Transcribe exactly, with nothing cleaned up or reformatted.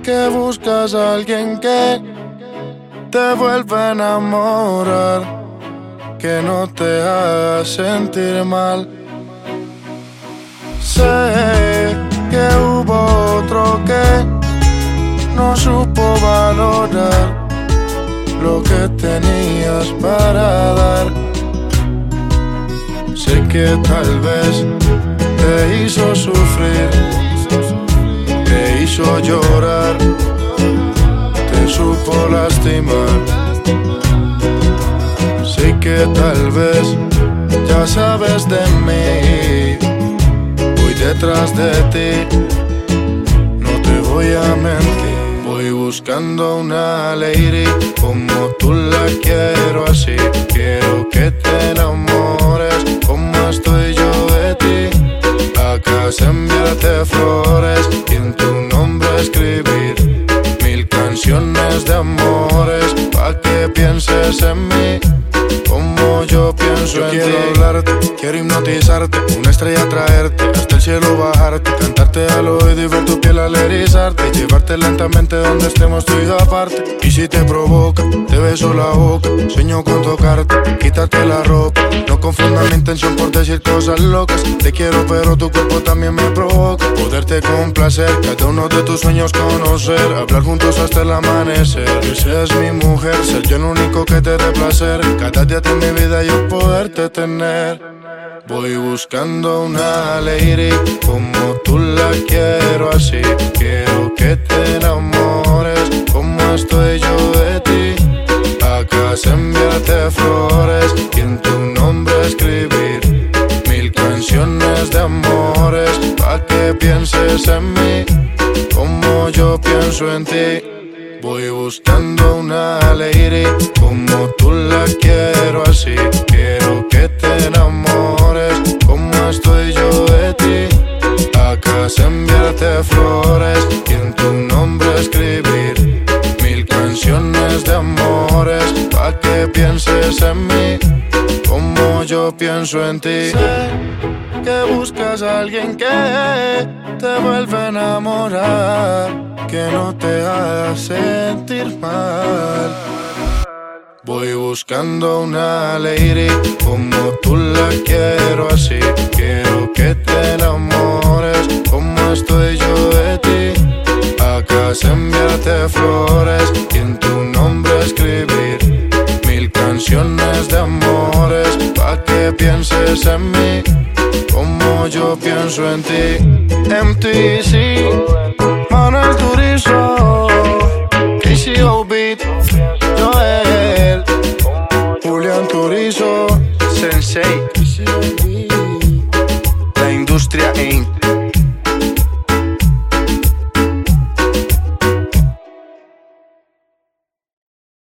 que buscas a alguien que te vuelva a enamorar, que no te haga sentir mal. Sé que hubo otro que no supo valorar lo que tenías para dar. Sé que tal vez te hizo sufrir, te hizo llorar, te supo lastimar. Sé que tal vez ya sabes de mí, voy detrás de ti, no te voy a mentir. Voy buscando una lady como tú la quiero así. Quiero que te enamores como estoy yo de ti. A casa enviarte flores y en tu nombre escribir mil canciones de amores, pa' que pienses en mí como yo pienso yo en quiero ti. Quiero hablarte, quiero hipnotizarte, una estrella traerte, hasta el cielo bajarte, cantarte al oído y ver tu piel al erizarte, llevarte lentamente donde estemos tú y yo aparte. Y si te provoca, te beso la boca, sueño con tocarte, quitarte la ropa. No confundas mi intención por decir cosas locas. Te quiero pero tu cuerpo también me provoca. Poderte complacer, cada uno de tus sueños conocer, hablar juntos hasta el amanecer. Que seas mi mujer, ser yo el único que te dé placer. Cada día de mi vida yo poderte tener. Voy buscando una lady como tú la quiero así. Quiero que te enamores como estoy yo de ti. A casa enviarte flores y en tu nombre escribir mil canciones de amores, pa' que pienses en mí como yo pienso en ti. Voy buscando una lady como tú la quiero así. Quiero que te enamores como estoy yo de ti. A casa enviarte flores y en tu nombre escribir mil canciones de amores, pa' que pienses en mí como yo pienso en ti. Sé que buscas a alguien que te vuelva a enamorar, que no te haga sentir mal. Voy buscando una lady como tú la quiero así. Quiero que te enamores como estoy yo de ti. A casa enviarte flores y en tu nombre escribir mil canciones de amores, pa' que pienses en mí como yo pienso en ti. M T C, Manuel Turizo, K C O Beat, Joel, Julián Turizo, Sensei, La Industria Incorporated.